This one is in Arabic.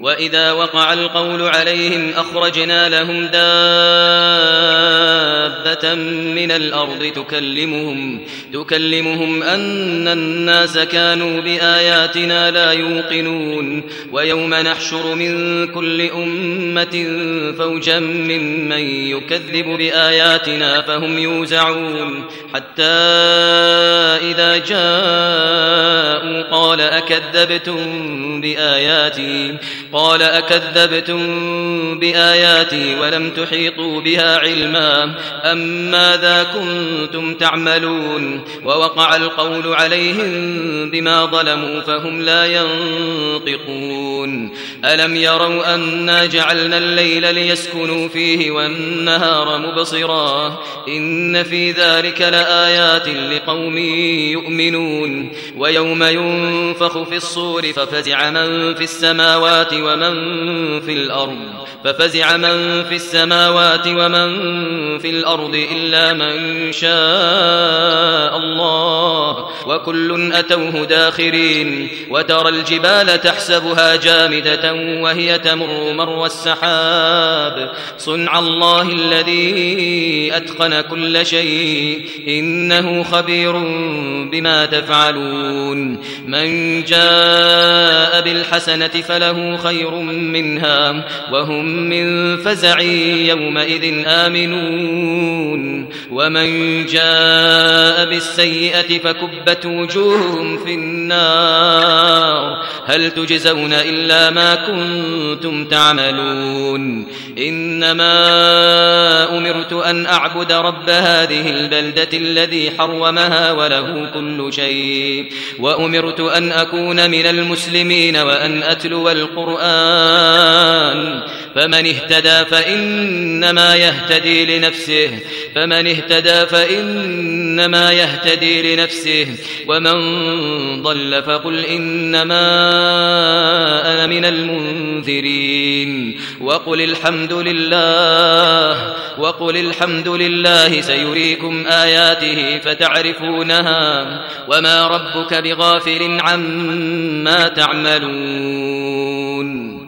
وإذا وقع القول عليهم أخرجنا لهم دابة من الأرض تكلمهم أن الناس كانوا بآياتنا لا يوقنون ويوم نحشر من كل أمة فوجا ممن يكذب بآياتنا فهم يوزعون حتى إذا جاءوا قال أكذبتم بآياتي ولم تحيطوا بها علما أم ماذا كنتم تعملون ووقع القول عليهم بما ظلموا فهم لا ينطقون ألم يروا أنا جعلنا الليل ليسكنوا فيه والنهار مبصرا إن في ذلك لآيات لقوم يؤمنون ويوم ينفخ في الصور ففزع من في السماوات ومن في الأرض إلا من شاء الله وكل أتوه داخرين وترى الجبال تحسبها جامدة وهي تمر مر السحاب صنع الله الذي أتقن كل شيء إنه خبير بما تفعلون من جاء بالحسنة فله خير منها وهم من فزع يومئذ آمنون ومن جاء بالسيئة فكبت وجوههم في النار هل تجزون إلا ما كنتم تعملون إنما أمرت أن أعبد رب هذه البلدة الذي حرمها وله كل شيء وأمرت أن أكون من المسلمين وأن أتلو القرآن فمن اهتدى فإنما يهتدي لنفسه ومن ضل فقل إنما أنا من المنذرين وقل الحمد لله سيريكم آياته فتعرفونها وما ربك بغافل عما تعملون